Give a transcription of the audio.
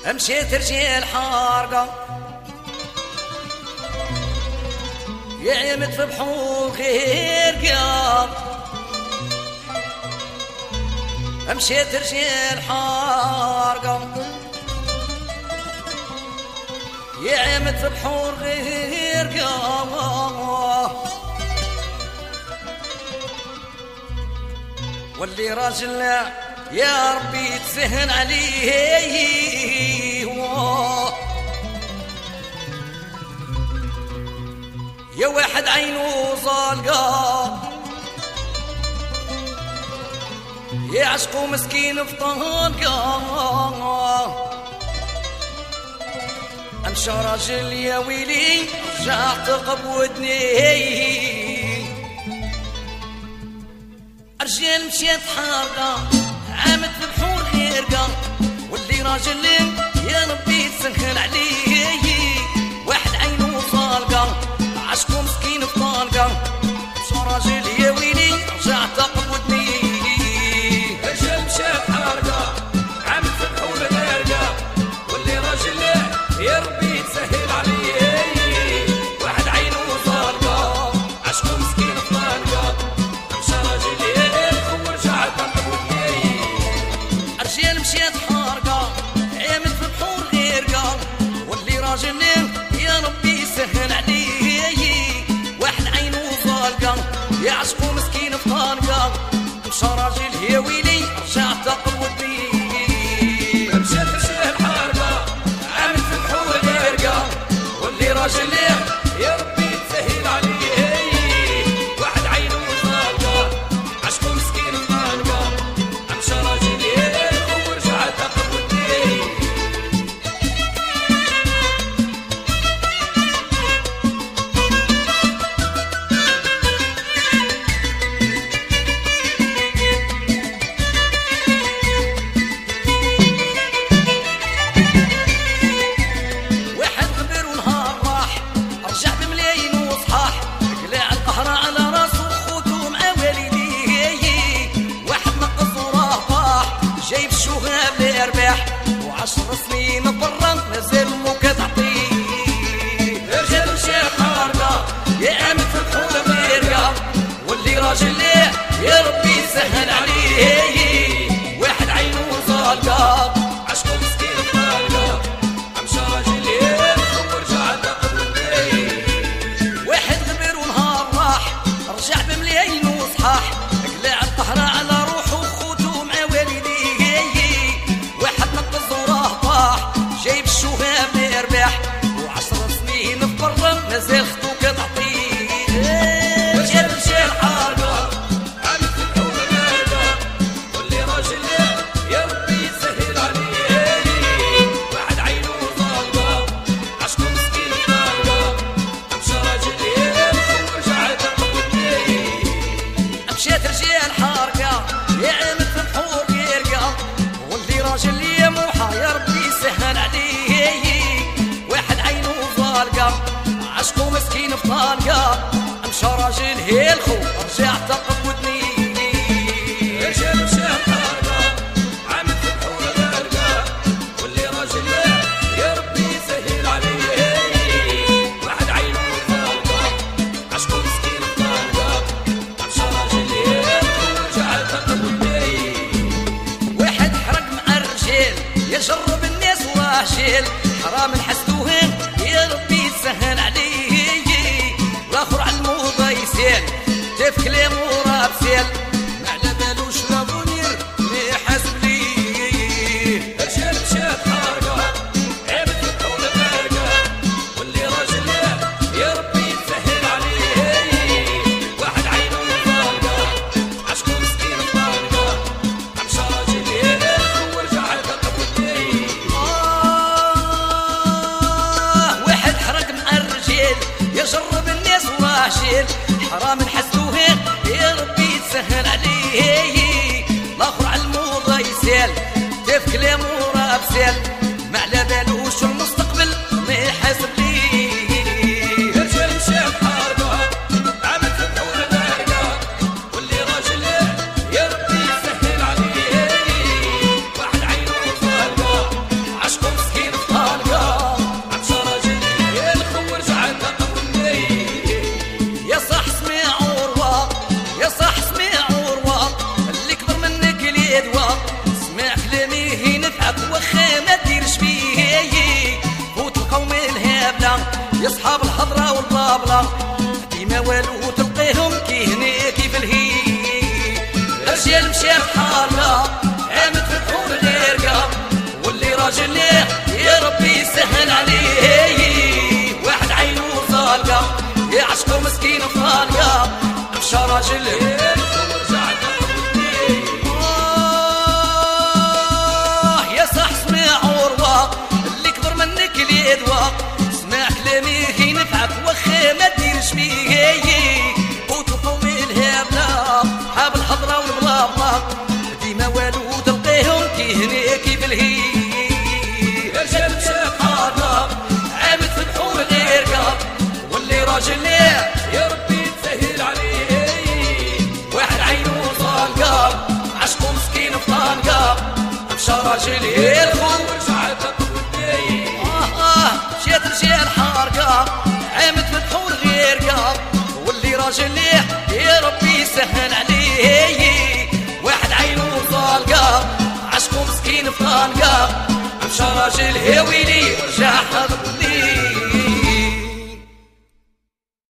مشيت رجال حارقة يعمت في بحور غير قام. مشيت رجال حارقة يعمت في بحور غير قام. واللي راجل يا ربي تسهل عليه يا واحد عينه ظالقة يعشقه مسكين في طنقة. امشى راجل يا ويلي رجع ثقب ودني. رجال مشيت حارقة عامت في بحور غيرقة واللي راجل يا ربي تسهل عليه واحد عينه طالقة عشقه مسكين في طالقة. مشى راجل يا ويلي رجع ثقب ودني. رجال مشيت حارقة عامت في بحور غيرقة واللي راجل يا ربي تسهل عليه واحد عينه طالقة عشقه مسكين في طالقة. مشى راجل مشيت حارقة عامت في بحور غيرقة واللي راجل يا ربي يسهل عليه واحد عينه ظالقة يعشقه مسكين في طالقة. مشى راجل يا ويلي رجع ثقب ودني. مشيت حارقة عامت في بحور غيرقة واللي راجل يا ربي تسهل عليه واحد عينه ظالقة عشقه مسكين في طالقة. مشى راجل و10 سنين برا نزل وكتعطيه. رجال مشيت حارقة يعمت في بحور غيرقة واللي راجل يا ربي يسهل عليه واحد عينه ظالقة عشقه مسكين في طالقة. مشى راجل ورجع ثقب ودني. واحد غبر ونهار راح رجع بملايين وصحاح قلع القهر على روحه وخوته مع والديه. واحد نقص وراه طاح جايب الشهام يربح و10 سنين في برا نزل خطو كتعطيه. رجال مشيت حارقة عامت في بحور غيرقة واللي راجل يا ربي يسهل عليه واحد عينه ظالقة عشقه مسكين في طالقة. مشى راجل ورجع ثقب ودني. مشيت رجال حارقة يعمت في بحور غيرقة واللي راجل يا موحى يا ربي يسهل عليه واحد عينه ظالقة عشقه مسكين في طالقة. مشى راجل هيلخو رجع ثقب ودني. رجال مشيت حارقة عامت في بحور غيرقة واللي راجل يا ربي يسهل عليه واحد عينه طالقة عشقه مسكين في طالقة. مشى راجل ورجع ثقب ودني. واحد حرق مع الرجال يجرب الناس واجل حرام نحسدوهن يا ربي يسهل عليه. الاخر على الموضة يسال تف كلامه راه بسال ما على بالوش لا ضمير اللي يحاسب ليه. رجال مشيت حارقة عامت في بحور غيرقة واللي راجل يا ربي يسهل عليه واحد عينه طالقة عشقه مسكين في طالقة. مشى راجل ورجع ثقب ودني. واحد حرق مع الرجال يجرب الناس وراجل حرام نحسدوهن يا ربي يسهل عليه. الاخر على الموضة يسال تف كلامه راه بسال ما على بالوش المستقبل ما يحاسب ليه. رجال مشيت حارقة عامت في بحور غيرقة واللي راجل يا ربي يسهل عليه واحد عينه طالقة عشقه مسكين يا صحاب الحضرة والبابلة ديما والو تلقيهم كيهني كيف الهي رجال مشى بحالنا عامد في الحور الارقام واللي راجل ليه يا ربي يسهل عليه واحد عينو صالقة يا عشقو مسكين فالقة مشى راجل ليه يا صح اسمع عروة اللي كبر منك اليدوى اسمع كلامي ينفعك وخا ما ديرش بيه وتطوي الهبلة حاب الحضرة والبلابلة ديما والو تلقيهم كيهني كيف الهي رجال مشى بحالنا عامد في الحور الارقام واللي راجل ليه يا ربي تسهل عليه واحد عينو صالقة عشقو مسكين في طنقة مشى راجل يلخو مشيت رجال حارقة عامد في الحور غيرقة واللي راجل ليه يا ربي يسهل عليه واحد عينو صالقة عشقو مسكين في طنقة مشى راجل يا ويلي ورجع حضرني